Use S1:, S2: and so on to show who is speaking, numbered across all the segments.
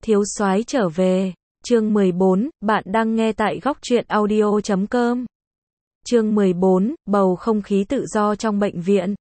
S1: Thiếu soái trở về, chương 14, bạn đang nghe tại góc truyện audio.com. Chương 14, bầu không khí tự do trong bệnh viện.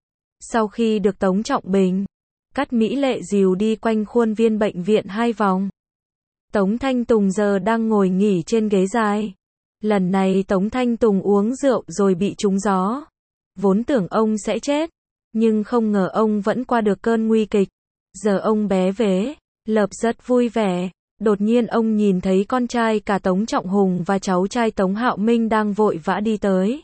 S1: Sau khi được Tống Trọng Bình, Cát Mỹ Lệ dìu đi quanh khuôn viên bệnh viện 2 vòng. Tống Thanh Tùng giờ đang ngồi nghỉ trên ghế dài. Lần này Tống Thanh Tùng uống rượu rồi bị trúng gió. Vốn tưởng ông sẽ chết, nhưng không ngờ ông vẫn qua được cơn nguy kịch. Giờ ông bé vế, Lợp rất vui vẻ. Đột nhiên ông nhìn thấy con trai cả Tống Trọng Hùng và cháu trai Tống Hạo Minh đang vội vã đi tới.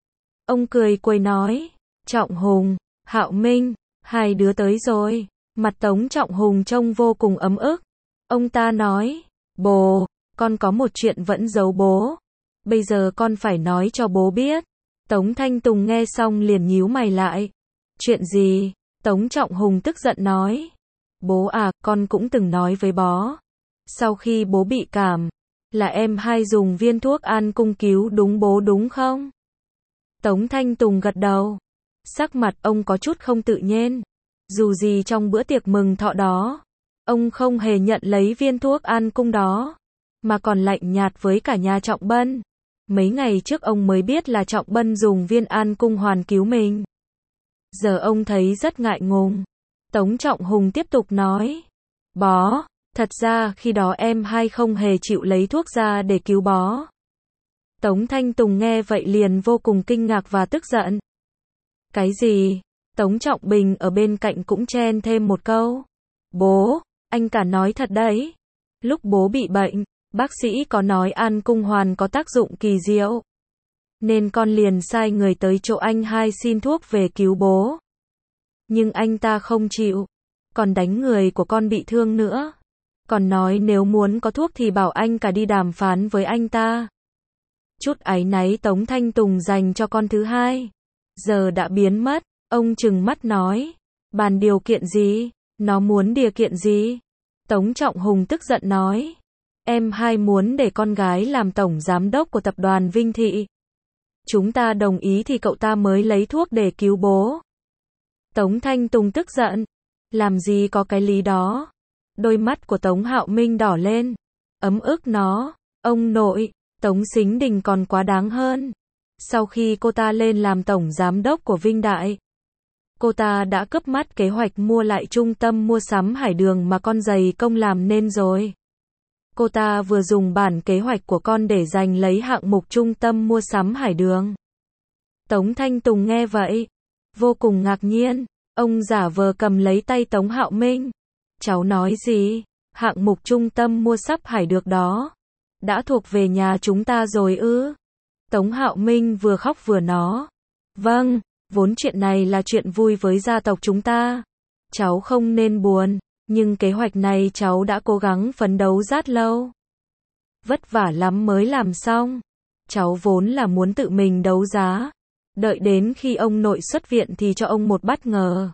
S1: Ông cười quây nói, Trọng Hùng, Hạo Minh, hai đứa tới rồi. Mặt Tống Trọng Hùng trông vô cùng ấm ức. Ông ta nói, bố, con có một chuyện vẫn giấu bố. Bây giờ con phải nói cho bố biết. Tống Thanh Tùng nghe xong liền nhíu mày lại. Chuyện gì? Tống Trọng Hùng tức giận nói. Bố à, con cũng từng nói với bó. Sau khi bố bị cảm, là em hai dùng viên thuốc an cung cứu đúng bố đúng không? Tống Thanh Tùng gật đầu. Sắc mặt ông có chút không tự nhiên. Dù gì trong bữa tiệc mừng thọ đó, ông không hề nhận lấy viên thuốc an cung đó, mà còn lạnh nhạt với cả nhà Trọng Bân. Mấy ngày trước ông mới biết là Trọng Bân dùng viên an cung hoàn cứu mình. Giờ ông thấy rất ngại ngùng. Tống Trọng Hùng tiếp tục nói, bó, thật ra khi đó em hai không hề chịu lấy thuốc ra để cứu bó. Tống Thanh Tùng nghe vậy liền vô cùng kinh ngạc và tức giận. Cái gì? Tống Trọng Bình ở bên cạnh cũng chen thêm một câu. Bố, anh cả nói thật đấy. Lúc bố bị bệnh, bác sĩ có nói an cung hoàn có tác dụng kỳ diệu. Nên con liền sai người tới chỗ anh hai xin thuốc về cứu bố. Nhưng anh ta không chịu, còn đánh người của con bị thương nữa. Còn nói nếu muốn có thuốc thì bảo anh cả đi đàm phán với anh ta. Chút áy náy Tống Thanh Tùng dành cho con thứ hai giờ đã biến mất. Ông trừng mắt nói, bàn điều kiện gì? Nó muốn điều kiện gì? Tống Trọng Hùng tức giận nói, em hai muốn để con gái làm tổng giám đốc của tập đoàn Vinh Thị. Chúng ta đồng ý thì cậu ta mới lấy thuốc để cứu bố. Tống Thanh Tùng tức giận, làm gì có cái lý đó. Đôi mắt của Tống Hạo Minh đỏ lên, ấm ức nó, ông nội, Tống Sính Đình còn quá đáng hơn. Sau khi cô ta lên làm tổng giám đốc của Vinh Đại, cô ta đã cướp mất kế hoạch mua lại trung tâm mua sắm Hải Đường mà con dày công làm nên rồi. Cô ta vừa dùng bản kế hoạch của con để giành lấy hạng mục trung tâm mua sắm Hải Đường. Tống Thanh Tùng nghe vậy, vô cùng ngạc nhiên. Ông giả vờ cầm lấy tay Tống Hạo Minh. Cháu nói gì? Hạng mục trung tâm mua sắm Hải Đường đó đã thuộc về nhà chúng ta rồi ư? Tống Hạo Minh vừa khóc vừa nói, vâng, vốn chuyện này là chuyện vui với gia tộc chúng ta. Cháu không nên buồn, nhưng kế hoạch này cháu đã cố gắng phấn đấu rất lâu. Vất vả lắm mới làm xong. Cháu vốn là muốn tự mình đấu giá. Đợi đến khi ông nội xuất viện thì cho ông một bất ngờ.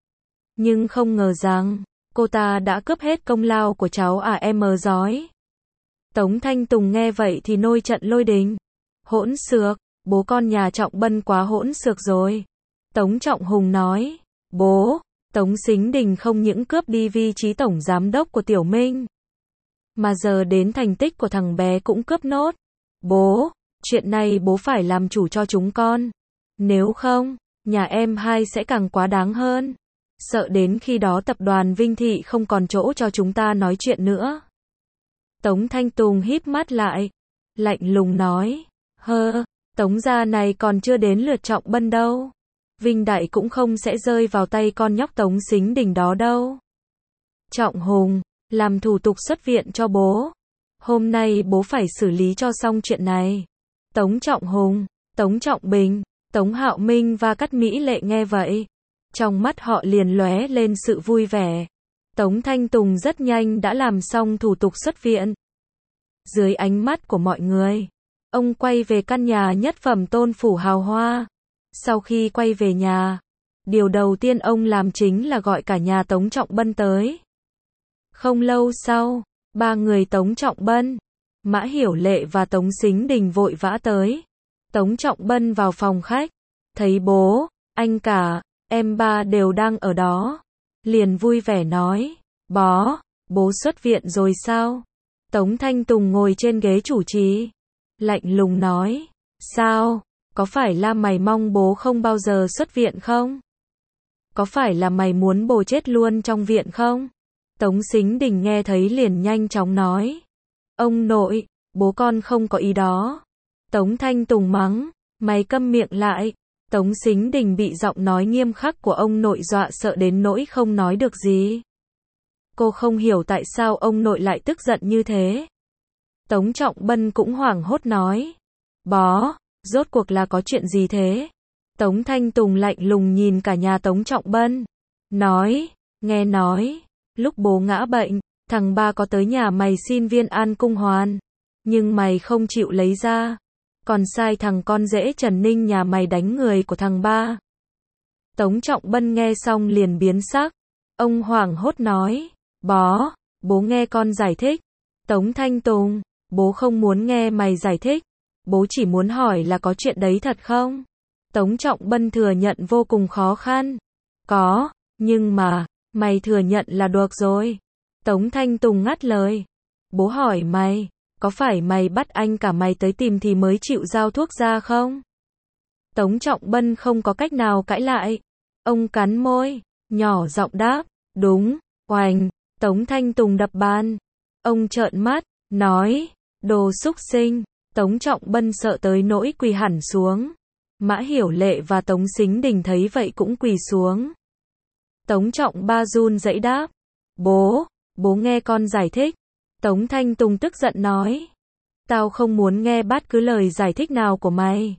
S1: Nhưng không ngờ rằng, cô ta đã cướp hết công lao của cháu à em giói. Tống Thanh Tùng nghe vậy thì nổi trận lôi đình. Hỗn xược, bố con nhà Trọng Bân quá hỗn xược rồi. Tống Trọng Hùng nói, bố, Tống Sính Đình không những cướp đi vị trí tổng giám đốc của Tiểu Minh, mà giờ đến thành tích của thằng bé cũng cướp nốt. Bố, chuyện này bố phải làm chủ cho chúng con. Nếu không, nhà em hai sẽ càng quá đáng hơn. Sợ đến khi đó tập đoàn Vinh Thị không còn chỗ cho chúng ta nói chuyện nữa. Tống Thanh Tùng híp mắt lại, lạnh lùng nói, Tống gia này còn chưa đến lượt Trọng Bân đâu. Vinh Đại cũng không sẽ rơi vào tay con nhóc Tống Sính Đình đó đâu. Trọng Hùng, làm thủ tục xuất viện cho bố. Hôm nay bố phải xử lý cho xong chuyện này. Tống Trọng Hùng, Tống Trọng Bình, Tống Hạo Minh và Cát Mỹ Lệ nghe vậy, trong mắt họ liền lóe lên sự vui vẻ. Tống Thanh Tùng rất nhanh đã làm xong thủ tục xuất viện. Dưới ánh mắt của mọi người, ông quay về căn nhà nhất phẩm tôn phủ hào hoa. Sau khi quay về nhà, điều đầu tiên ông làm chính là gọi cả nhà Tống Trọng Bân tới. Không lâu sau, ba người Tống Trọng Bân, Mã Hiểu Lệ và Tống Sính Đình vội vã tới. Tống Trọng Bân vào phòng khách, thấy bố, anh cả, em ba đều đang ở đó. Liền vui vẻ nói, bó, Bố xuất viện rồi sao? Tống Thanh Tùng ngồi trên ghế chủ trì, lạnh lùng nói. Sao? Có phải là mày mong bố không bao giờ xuất viện không? Có phải là mày muốn bố chết luôn trong viện không? Tống Sính Đình nghe thấy liền nhanh chóng nói. Ông nội, bố con không có ý đó. Tống Thanh Tùng mắng. Mày câm miệng lại. Tống Sính Đình bị giọng nói nghiêm khắc của ông nội dọa sợ đến nỗi không nói được gì. Cô không hiểu tại sao ông nội lại tức giận như thế. Tống Trọng Bân cũng hoảng hốt nói. Bó, rốt cuộc là có chuyện gì thế? Tống Thanh Tùng lạnh lùng nhìn cả nhà Tống Trọng Bân. Nói, nghe nói, lúc bố ngã bệnh, thằng ba có tới nhà mày xin viên an cung hoàn. Nhưng mày không chịu lấy ra. Còn sai thằng con rể Trần Ninh nhà mày đánh người của thằng ba. Tống Trọng Bân nghe xong liền biến sắc. Ông hoảng hốt nói. Bó, bố nghe con giải thích. Tống Thanh Tùng, bố không muốn nghe mày giải thích. Bố chỉ muốn hỏi là có chuyện đấy thật không? Tống Trọng Bân thừa nhận vô cùng khó khăn. Có, nhưng mà, mày thừa nhận là được rồi. Tống Thanh Tùng ngắt lời. Bố hỏi mày, có phải mày bắt anh cả mày tới tìm thì mới chịu giao thuốc ra không? Tống Trọng Bân không có cách nào cãi lại. Ông cắn môi, nhỏ giọng đáp, đúng, oành. Tống Thanh Tùng đập bàn. Ông trợn mắt, nói, đồ súc sinh. Tống Trọng Bân sợ tới nỗi quỳ hẳn xuống. Mã Hiểu Lệ và Tống Sính Đình thấy vậy cũng quỳ xuống. Tống Trọng Ba run rẩy đáp, bố nghe con giải thích. Tống Thanh Tùng tức giận nói, tao không muốn nghe bất cứ lời giải thích nào của mày.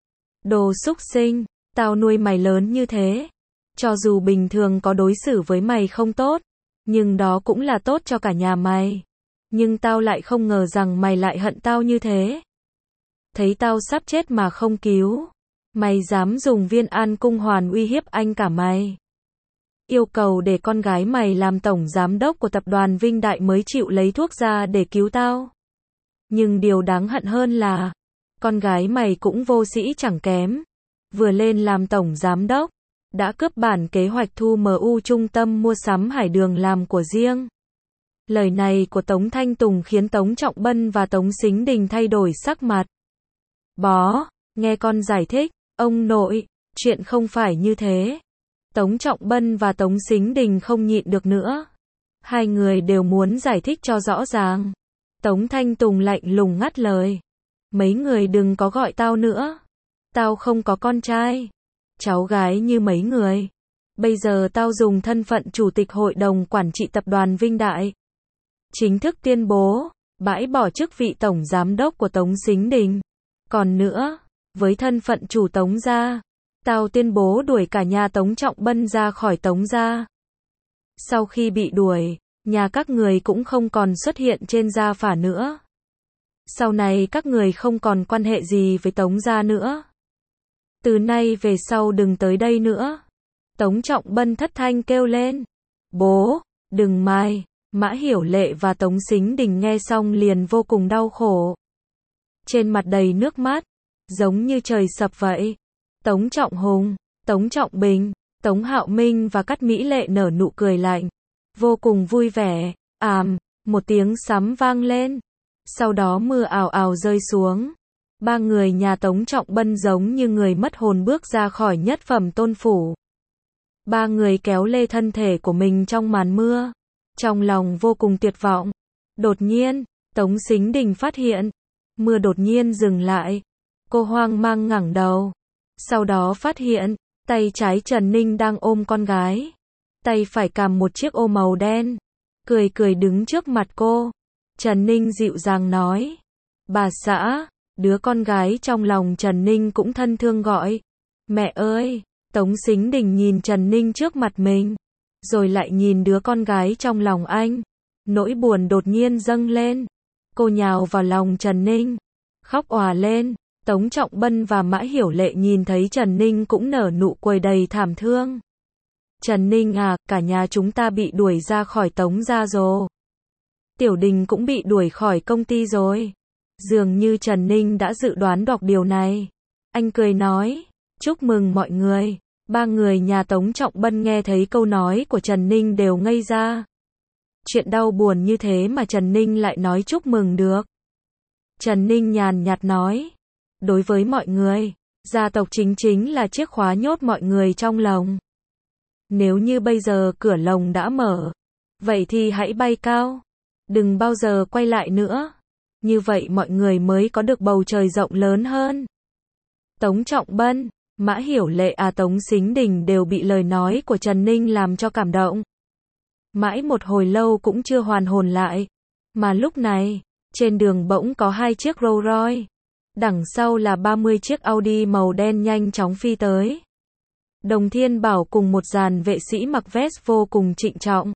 S1: Đồ súc sinh, tao nuôi mày lớn như thế. Cho dù bình thường có đối xử với mày không tốt, nhưng đó cũng là tốt cho cả nhà mày. Nhưng tao lại không ngờ rằng mày lại hận tao như thế. Thấy tao sắp chết mà không cứu. Mày dám dùng viên an cung hoàn uy hiếp anh cả mày. Yêu cầu để con gái mày làm tổng giám đốc của tập đoàn Vinh Đại mới chịu lấy thuốc ra để cứu tao. Nhưng điều đáng hận hơn là, con gái mày cũng vô sĩ chẳng kém. Vừa lên làm tổng giám đốc, đã cướp bản kế hoạch thu MU trung tâm mua sắm Hải Đường làm của riêng. Lời này của Tống Thanh Tùng khiến Tống Trọng Bân và Tống Sính Đình thay đổi sắc mặt. Bó, nghe con giải thích, ông nội, chuyện không phải như thế. Tống Trọng Bân và Tống Sính Đình không nhịn được nữa. Hai người đều muốn giải thích cho rõ ràng. Tống Thanh Tùng lạnh lùng ngắt lời. Mấy người đừng có gọi tao nữa. Tao không có con trai, cháu gái như mấy người. Bây giờ tao dùng thân phận chủ tịch hội đồng quản trị tập đoàn Vinh Đại. Chính thức tuyên bố, bãi bỏ chức vị tổng giám đốc của Tống Sính Đình. Còn nữa, với thân phận chủ Tống gia, tao tuyên bố đuổi cả nhà Tống Trọng Bân ra khỏi Tống gia. Sau khi bị đuổi, nhà các người cũng không còn xuất hiện trên gia phả nữa. Sau này các người không còn quan hệ gì với Tống gia nữa. Từ nay về sau đừng tới đây nữa. Tống Trọng Bân thất thanh kêu lên. Bố, đừng mày. Mã Hiểu Lệ và Tống Sính Đình nghe xong liền vô cùng đau khổ. Trên mặt đầy nước mắt, giống như trời sập vậy. Tống Trọng Hùng, Tống Trọng Bình, Tống Hạo Minh và Cát Mỹ Lệ nở nụ cười lạnh, vô cùng vui vẻ. Một tiếng sấm vang lên. Sau đó mưa ào ào rơi xuống. Ba người nhà Tống Trọng Bân giống như người mất hồn bước ra khỏi nhất phẩm tôn phủ. Ba người kéo lê thân thể của mình trong màn mưa. Trong lòng vô cùng tuyệt vọng. Đột nhiên, Tống Sính Đình phát hiện, mưa đột nhiên dừng lại. Cô hoang mang ngẩng đầu. Sau đó phát hiện, tay trái Trần Ninh đang ôm con gái. Tay phải cầm một chiếc ô màu đen. Cười cười đứng trước mặt cô. Trần Ninh dịu dàng nói. Bà xã, đứa con gái trong lòng Trần Ninh cũng thân thương gọi. Mẹ ơi! Tống Sính Đình nhìn Trần Ninh trước mặt mình. Rồi lại nhìn đứa con gái trong lòng anh. Nỗi buồn đột nhiên dâng lên. Cô nhào vào lòng Trần Ninh. Khóc òa lên. Tống Trọng Bân và Mã Hiểu Lệ nhìn thấy Trần Ninh cũng nở nụ cười đầy thảm thương. Trần Ninh à, cả nhà chúng ta bị đuổi ra khỏi Tống gia rồi. Tiểu Đình cũng bị đuổi khỏi công ty rồi. Dường như Trần Ninh đã dự đoán được điều này. Anh cười nói, chúc mừng mọi người. Ba người nhà Tống Trọng Bân nghe thấy câu nói của Trần Ninh đều ngây ra. Chuyện đau buồn như thế mà Trần Ninh lại nói chúc mừng được. Trần Ninh nhàn nhạt nói, đối với mọi người, gia tộc chính là chiếc khóa nhốt mọi người trong lồng. Nếu như bây giờ cửa lồng đã mở, vậy thì hãy bay cao, đừng bao giờ quay lại nữa. Như vậy mọi người mới có được bầu trời rộng lớn hơn. Tống Trọng Bân, Mã Hiểu Lệ Tống Sính Đình đều bị lời nói của Trần Ninh làm cho cảm động. Mãi một hồi lâu cũng chưa hoàn hồn lại. Mà lúc này, trên đường bỗng có 2 chiếc Rolls Royce. Đằng sau là 30 chiếc Audi màu đen nhanh chóng phi tới. Đồng Thiên Bảo cùng một dàn vệ sĩ mặc vest vô cùng trịnh trọng.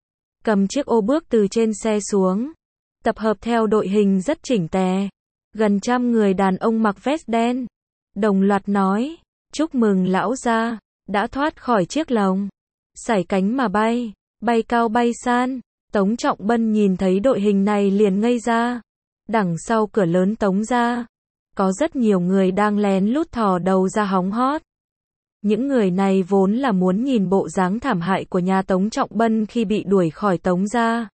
S1: Cầm chiếc ô bước từ trên xe xuống. Tập hợp theo đội hình rất chỉnh tề. Gần 100 người đàn ông mặc vest đen. Đồng loạt nói, chúc mừng lão gia, đã thoát khỏi chiếc lồng. Sải cánh mà bay, bay cao bay san. Tống Trọng Bân nhìn thấy đội hình này liền ngây ra. Đằng sau cửa lớn Tống gia, có rất nhiều người đang lén lút thò đầu ra hóng hót. Những người này vốn là muốn nhìn bộ dáng thảm hại của nhà Tống Trọng Bân khi bị đuổi khỏi Tống gia.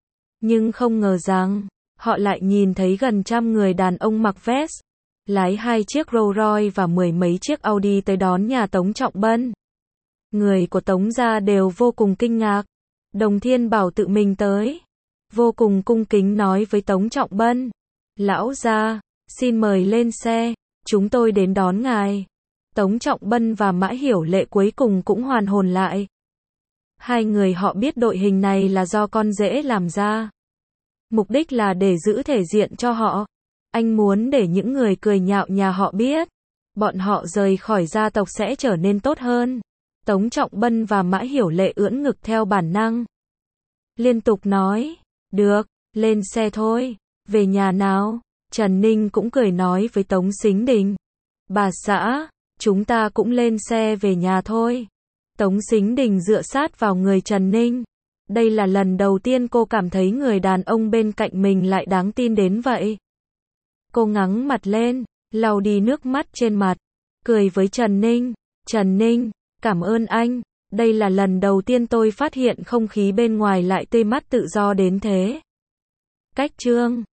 S1: Nhưng không ngờ rằng, họ lại nhìn thấy gần 100 người đàn ông mặc vest, lái 2 chiếc Rolls Royce và 10 mấy chiếc Audi tới đón nhà Tống Trọng Bân. Người của Tống gia đều vô cùng kinh ngạc. Đồng Thiên Bảo tự mình tới, vô cùng cung kính nói với Tống Trọng Bân, lão gia, xin mời lên xe, chúng tôi đến đón ngài. Tống Trọng Bân và Mã Hiểu Lệ cuối cùng cũng hoàn hồn lại. Hai người họ biết đội hình này là do con rể làm ra. Mục đích là để giữ thể diện cho họ. Anh muốn để những người cười nhạo nhà họ biết, bọn họ rời khỏi gia tộc sẽ trở nên tốt hơn. Tống Trọng Bân và Mã Hiểu Lệ ưỡn ngực theo bản năng. Liên tục nói, được, lên xe thôi, về nhà nào. Trần Ninh cũng cười nói với Tống Sính Đình, bà xã, chúng ta cũng lên xe về nhà thôi. Tống Sính Đình dựa sát vào người Trần Ninh. Đây là lần đầu tiên cô cảm thấy người đàn ông bên cạnh mình lại đáng tin đến vậy. Cô ngẩng mặt lên, lau đi nước mắt trên mặt, cười với Trần Ninh. Trần Ninh, cảm ơn anh. Đây là lần đầu tiên tôi phát hiện không khí bên ngoài lại tươi mát tự do đến thế. Cách chương